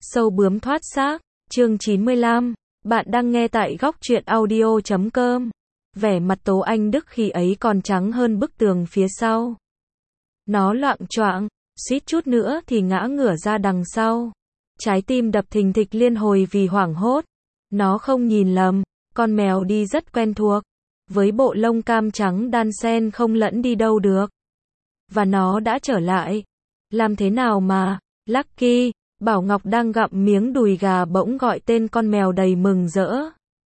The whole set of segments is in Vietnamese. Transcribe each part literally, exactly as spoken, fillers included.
Sâu bướm thoát xác, chương chín mươi lăm, bạn đang nghe tại góc truyện audio chấm com. Vẻ mặt Tố Anh Đức khi ấy còn trắng hơn bức tường phía sau. Nó loạng choạng, suýt chút nữa thì ngã ngửa ra đằng sau. Trái tim đập thình thịch liên hồi vì hoảng hốt. Nó không nhìn lầm, con mèo đi rất quen thuộc. Với bộ lông cam trắng đan xen không lẫn đi đâu được. Và nó đã trở lại. Làm thế nào mà, Lucky, Bảo Ngọc đang gặm miếng đùi gà bỗng gọi tên con mèo đầy mừng rỡ.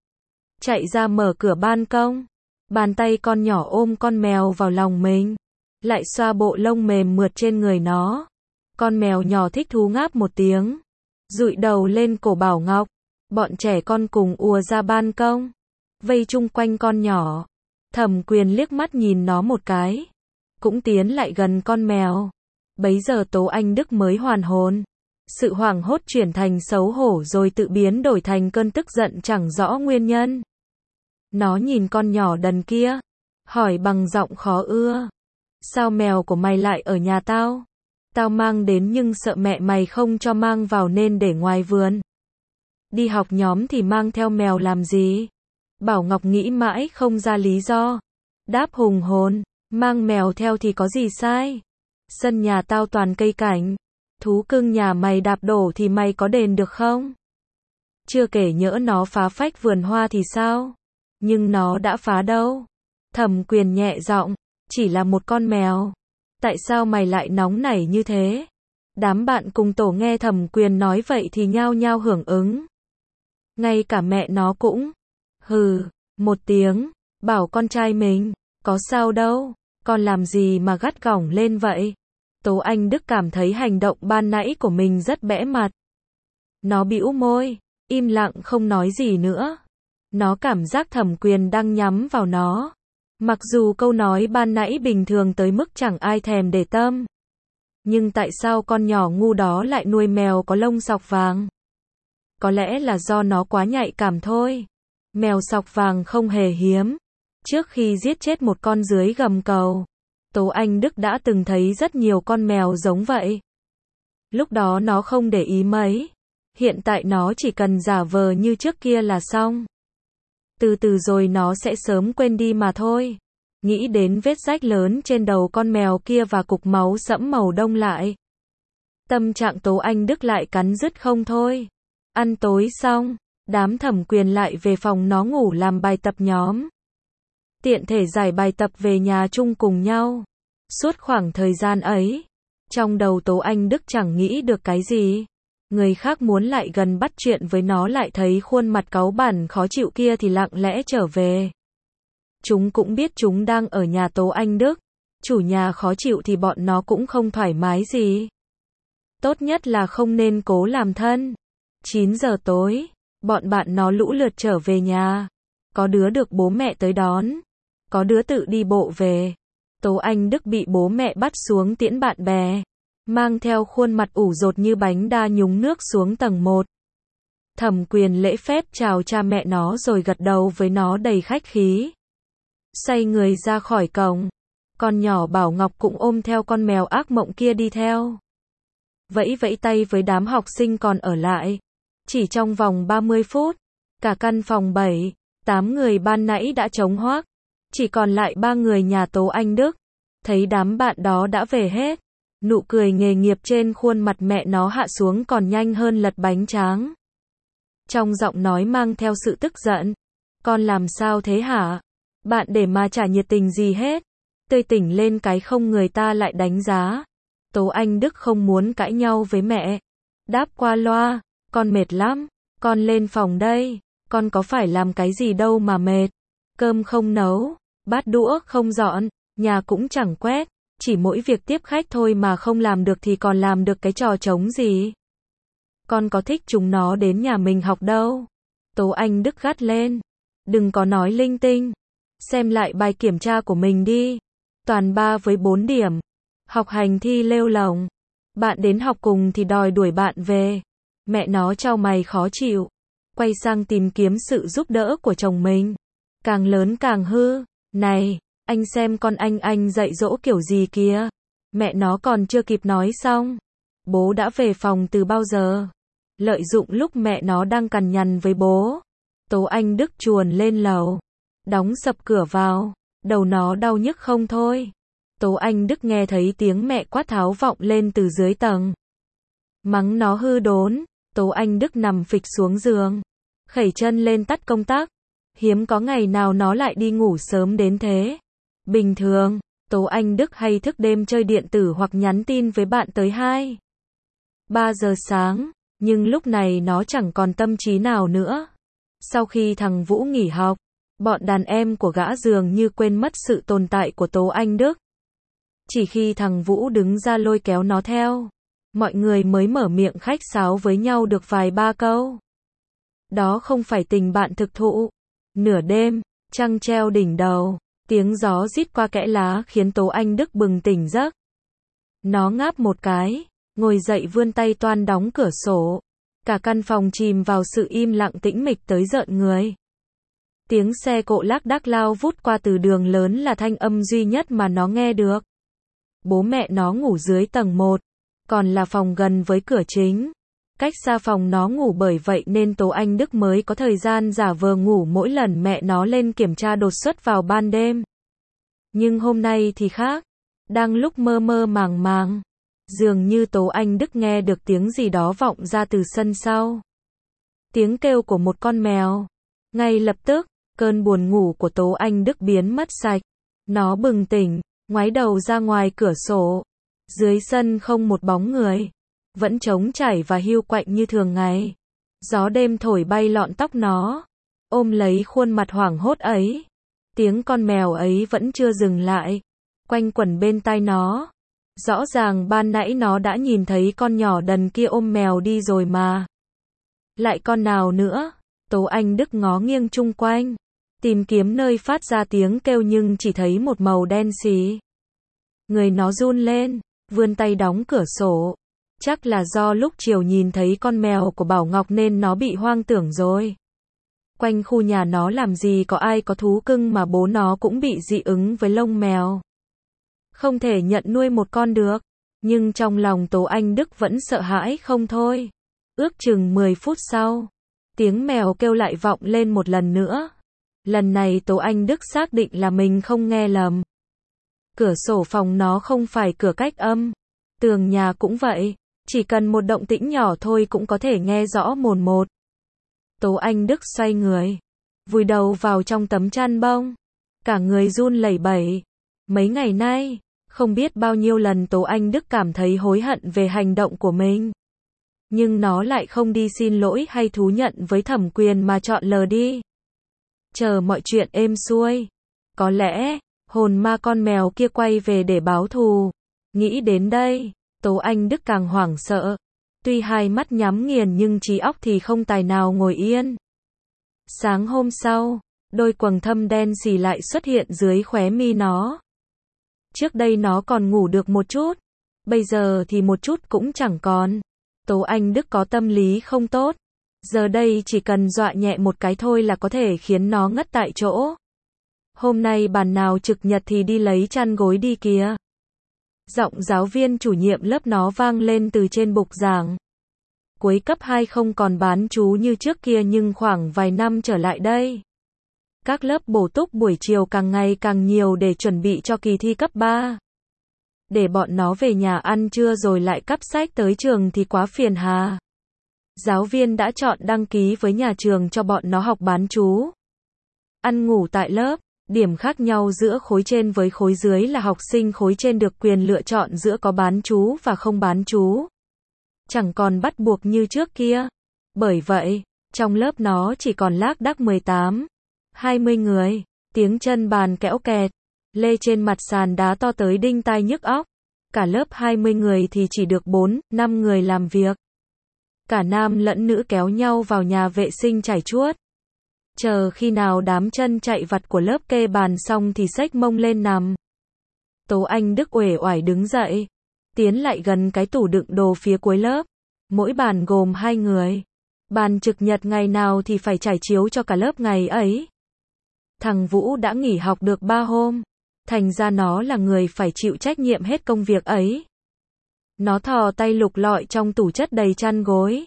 Chạy ra mở cửa ban công. Bàn tay con nhỏ ôm con mèo vào lòng mình. Lại xoa bộ lông mềm mượt trên người nó. Con mèo nhỏ thích thú ngáp một tiếng. Dụi đầu lên cổ Bảo Ngọc. Bọn trẻ con cùng ùa ra ban công. Vây chung quanh con nhỏ. Thẩm Quyền liếc mắt nhìn nó một cái. Cũng tiến lại gần con mèo. Bấy giờ Tố Anh Đức mới hoàn hồn. Sự hoảng hốt chuyển thành xấu hổ rồi tự biến đổi thành cơn tức giận chẳng rõ nguyên nhân. Nó nhìn con nhỏ đần kia. Hỏi bằng giọng khó ưa. Sao mèo của mày lại ở nhà tao? Tao mang đến nhưng sợ mẹ mày không cho mang vào nên để ngoài vườn. Đi học nhóm thì mang theo mèo làm gì? Bảo Ngọc nghĩ mãi không ra lý do. Đáp hùng hồn, mang mèo theo thì có gì sai? Sân nhà tao toàn cây cảnh. Thú cưng nhà mày đạp đổ thì mày có đền được không? Chưa kể nhỡ nó phá phách vườn hoa thì sao? Nhưng nó đã phá đâu. Thẩm Quyền nhẹ giọng, chỉ là một con mèo. Tại sao mày lại nóng nảy như thế? Đám bạn cùng tổ nghe Thẩm Quyền nói vậy thì nhao nhao hưởng ứng. Ngay cả mẹ nó cũng hừ một tiếng, bảo con trai mình, có sao đâu, con làm gì mà gắt gỏng lên vậy? Tố Anh Đức cảm thấy hành động ban nãy của mình rất bẽ mặt. Nó bĩu môi, im lặng không nói gì nữa. Nó cảm giác Thẩm Quyền đang nhắm vào nó. Mặc dù câu nói ban nãy bình thường tới mức chẳng ai thèm để tâm. Nhưng tại sao con nhỏ ngu đó lại nuôi mèo có lông sọc vàng? Có lẽ là do nó quá nhạy cảm thôi. Mèo sọc vàng không hề hiếm. Trước khi giết chết một con dưới gầm cầu, Tố Anh Đức đã từng thấy rất nhiều con mèo giống vậy. Lúc đó nó không để ý mấy. Hiện tại nó chỉ cần giả vờ như trước kia là xong. Từ từ rồi nó sẽ sớm quên đi mà thôi. Nghĩ đến vết rách lớn trên đầu con mèo kia và cục máu sẫm màu đông lại. Tâm trạng Tố Anh Đức lại cắn rứt không thôi. Ăn tối xong, đám Thẩm Quyền lại về phòng nó ngủ làm bài tập nhóm. Tiện thể giải bài tập về nhà chung cùng nhau. Suốt khoảng thời gian ấy, trong đầu Tố Anh Đức chẳng nghĩ được cái gì. Người khác muốn lại gần bắt chuyện với nó lại thấy khuôn mặt cáu bẳn khó chịu kia thì lặng lẽ trở về. Chúng cũng biết chúng đang ở nhà Tố Anh Đức. Chủ nhà khó chịu thì bọn nó cũng không thoải mái gì. Tốt nhất là không nên cố làm thân. chín giờ tối, bọn bạn nó lũ lượt trở về nhà. Có đứa được bố mẹ tới đón. Có đứa tự đi bộ về. Tố Anh Đức bị bố mẹ bắt xuống tiễn bạn bè. Mang theo khuôn mặt ủ rột như bánh đa nhúng nước xuống tầng một. Thẩm Quyền lễ phép chào cha mẹ nó rồi gật đầu với nó đầy khách khí. Xoay người ra khỏi cổng. Con nhỏ Bảo Ngọc cũng ôm theo con mèo ác mộng kia đi theo. Vẫy vẫy tay với đám học sinh còn ở lại. Chỉ trong vòng ba mươi phút, cả căn phòng bảy, tám người ban nãy đã trống hoác. Chỉ còn lại ba người nhà Tố Anh Đức. Thấy đám bạn đó đã về hết. Nụ cười nghề nghiệp trên khuôn mặt mẹ nó hạ xuống còn nhanh hơn lật bánh tráng. Trong giọng nói mang theo sự tức giận. Con làm sao thế hả? Bạn để mà chả nhiệt tình gì hết. Tươi tỉnh lên cái không người ta lại đánh giá. Tố Anh Đức không muốn cãi nhau với mẹ. Đáp qua loa, con mệt lắm. Con lên phòng đây. Con có phải làm cái gì đâu mà mệt. Cơm không nấu, bát đũa không dọn, nhà cũng chẳng quét. Chỉ mỗi việc tiếp khách thôi mà không làm được thì còn làm được cái trò trống gì. Con có thích chúng nó đến nhà mình học đâu. Tố Anh Đức gắt lên. Đừng có nói linh tinh. Xem lại bài kiểm tra của mình đi. Toàn ba với bốn điểm. Học hành thi lêu lồng. Bạn đến học cùng thì đòi đuổi bạn về. Mẹ nó chau mày khó chịu. Quay sang tìm kiếm sự giúp đỡ của chồng mình. Càng lớn càng hư. Này, anh xem con anh anh dạy dỗ kiểu gì kìa. Mẹ nó còn chưa kịp nói xong. Bố đã về phòng từ bao giờ. Lợi dụng lúc mẹ nó đang cằn nhằn với bố, Tố Anh Đức chuồn lên lầu, đóng sập cửa vào, đầu nó đau nhức không thôi. Tố Anh Đức nghe thấy tiếng mẹ quát tháo vọng lên từ dưới tầng. Mắng nó hư đốn, Tố Anh Đức nằm phịch xuống giường, khẩy chân lên tắt công tắc. Hiếm có ngày nào nó lại đi ngủ sớm đến thế. Bình thường, Tố Anh Đức hay thức đêm chơi điện tử hoặc nhắn tin với bạn tới hai, ba giờ sáng, nhưng lúc này nó chẳng còn tâm trí nào nữa. Sau khi thằng Vũ nghỉ học, bọn đàn em của gã dường như quên mất sự tồn tại của Tố Anh Đức. Chỉ khi thằng Vũ đứng ra lôi kéo nó theo, mọi người mới mở miệng khách sáo với nhau được vài ba câu. Đó không phải tình bạn thực thụ. Nửa đêm, trăng treo đỉnh đầu, tiếng gió rít qua kẽ lá khiến Tố Anh Đức bừng tỉnh giấc. Nó ngáp một cái, ngồi dậy vươn tay toan đóng cửa sổ. Cả căn phòng chìm vào sự im lặng tĩnh mịch tới rợn người. Tiếng xe cộ lác đác lao vút qua từ đường lớn là thanh âm duy nhất mà nó nghe được. Bố mẹ nó ngủ dưới tầng một, còn là phòng gần với cửa chính. Cách xa phòng nó ngủ, bởi vậy nên Tố Anh Đức mới có thời gian giả vờ ngủ mỗi lần mẹ nó lên kiểm tra đột xuất vào ban đêm. Nhưng hôm nay thì khác. Đang lúc mơ mơ màng màng, dường như Tố Anh Đức nghe được tiếng gì đó vọng ra từ sân sau. Tiếng kêu của một con mèo. Ngay lập tức, cơn buồn ngủ của Tố Anh Đức biến mất sạch. Nó bừng tỉnh, ngoái đầu ra ngoài cửa sổ. Dưới sân không một bóng người. Vẫn trống trải và hiu quạnh như thường ngày. Gió đêm thổi bay lọn tóc nó, ôm lấy khuôn mặt hoảng hốt ấy. Tiếng con mèo ấy vẫn chưa dừng lại, quanh quẩn bên tai nó. Rõ ràng ban nãy nó đã nhìn thấy con nhỏ đần kia ôm mèo đi rồi mà. Lại con nào nữa? Tố Anh Đức ngó nghiêng chung quanh, tìm kiếm nơi phát ra tiếng kêu nhưng chỉ thấy một màu đen xì. Người nó run lên, vươn tay đóng cửa sổ. Chắc là do lúc chiều nhìn thấy con mèo của Bảo Ngọc nên nó bị hoang tưởng rồi. Quanh khu nhà nó làm gì có ai có thú cưng mà bố nó cũng bị dị ứng với lông mèo. Không thể nhận nuôi một con được. Nhưng trong lòng Tố Anh Đức vẫn sợ hãi không thôi. Ước chừng mười phút sau, tiếng mèo kêu lại vọng lên một lần nữa. Lần này Tố Anh Đức xác định là mình không nghe lầm. Cửa sổ phòng nó không phải cửa cách âm. Tường nhà cũng vậy. Chỉ cần một động tĩnh nhỏ thôi cũng có thể nghe rõ mồn một. Tố Anh Đức xoay người, vùi đầu vào trong tấm chăn bông. Cả người run lẩy bẩy. Mấy ngày nay, không biết bao nhiêu lần Tố Anh Đức cảm thấy hối hận về hành động của mình. Nhưng nó lại không đi xin lỗi hay thú nhận với thẩm quyền mà chọn lờ đi. Chờ mọi chuyện êm xuôi. Có lẽ, hồn ma con mèo kia quay về để báo thù. Nghĩ đến đây, Tố Anh Đức càng hoảng sợ. Tuy hai mắt nhắm nghiền nhưng trí óc thì không tài nào ngồi yên. Sáng hôm sau, đôi quầng thâm đen xì lại xuất hiện dưới khóe mi nó. Trước đây nó còn ngủ được một chút, bây giờ thì một chút cũng chẳng còn. Tố Anh Đức có tâm lý không tốt. Giờ đây chỉ cần dọa nhẹ một cái thôi là có thể khiến nó ngất tại chỗ. Hôm nay bàn nào trực nhật thì đi lấy chăn gối đi kìa. Giọng giáo viên chủ nhiệm lớp nó vang lên từ trên bục giảng. Cuối cấp hai không còn bán trú như trước kia nhưng khoảng vài năm trở lại đây, các lớp bổ túc buổi chiều càng ngày càng nhiều để chuẩn bị cho kỳ thi cấp ba. Để bọn nó về nhà ăn trưa rồi lại cắp sách tới trường thì quá phiền hà. Giáo viên đã chọn đăng ký với nhà trường cho bọn nó học bán trú. Ăn ngủ tại lớp. Điểm khác nhau giữa khối trên với khối dưới là học sinh khối trên được quyền lựa chọn giữa có bán trú và không bán trú. Chẳng còn bắt buộc như trước kia. Bởi vậy, trong lớp nó chỉ còn lác đác mười tám, hai mươi người. Tiếng chân bàn kẽo kẹt, lê trên mặt sàn đá to tới đinh tai nhức óc. Cả lớp hai mươi người thì chỉ được bốn, năm người làm việc. Cả nam lẫn nữ kéo nhau vào nhà vệ sinh chải chuốt. Chờ khi nào đám chân chạy vặt của lớp kê bàn xong thì xách mông lên nằm. Tố Anh Đức uể oải đứng dậy, tiến lại gần cái tủ đựng đồ phía cuối lớp. Mỗi bàn gồm hai người. Bàn trực nhật ngày nào thì phải trải chiếu cho cả lớp ngày ấy. Thằng Vũ đã nghỉ học được ba hôm. Thành ra nó là người phải chịu trách nhiệm hết công việc ấy. Nó thò tay lục lọi trong tủ chất đầy chăn gối.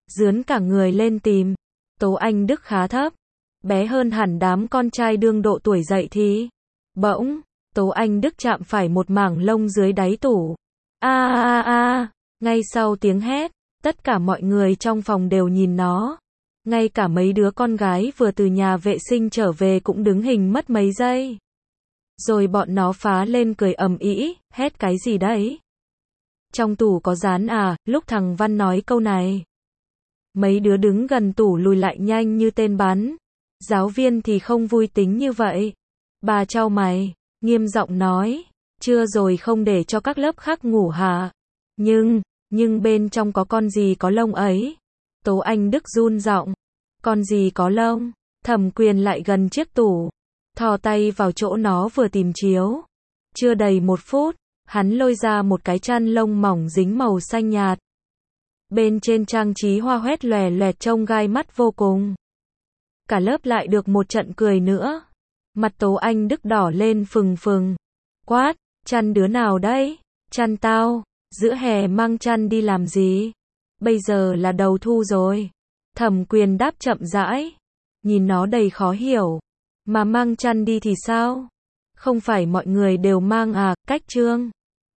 dướn cả người lên tìm. Tố Anh Đức khá thấp, bé hơn hẳn đám con trai đương độ tuổi dậy thì. Bỗng, Tố Anh Đức chạm phải một mảng lông dưới đáy tủ. A a a, ngay sau tiếng hét, tất cả mọi người trong phòng đều nhìn nó. Ngay cả mấy đứa con gái vừa từ nhà vệ sinh trở về cũng đứng hình mất mấy giây. Rồi bọn nó phá lên cười ầm ĩ, hét cái gì đấy? Trong tủ có dán à, lúc thằng Văn nói câu này. Mấy đứa đứng gần tủ lùi lại nhanh như tên bắn. Giáo viên thì không vui tính như vậy. Bà chau mày, nghiêm giọng nói, chưa rồi không để cho các lớp khác ngủ hả? Nhưng, nhưng bên trong có con gì có lông ấy? Tố Anh Đức run giọng, con gì có lông? Thẩm Quyền lại gần chiếc tủ, thò tay vào chỗ nó vừa tìm chiếu. Chưa đầy một phút, hắn lôi ra một cái chăn lông mỏng dính màu xanh nhạt. Bên trên trang trí hoa hoét lòe loẹt trông gai mắt vô cùng. Cả lớp lại được một trận cười nữa. Mặt Tố Anh Đức đỏ lên phừng phừng. Quát, chăn đứa nào đấy? Chăn tao, giữa hè mang chăn đi làm gì? Bây giờ là đầu thu rồi. Thẩm Quyền đáp chậm rãi, nhìn nó đầy khó hiểu. Mà mang chăn đi thì sao? Không phải mọi người đều mang à, cách trương.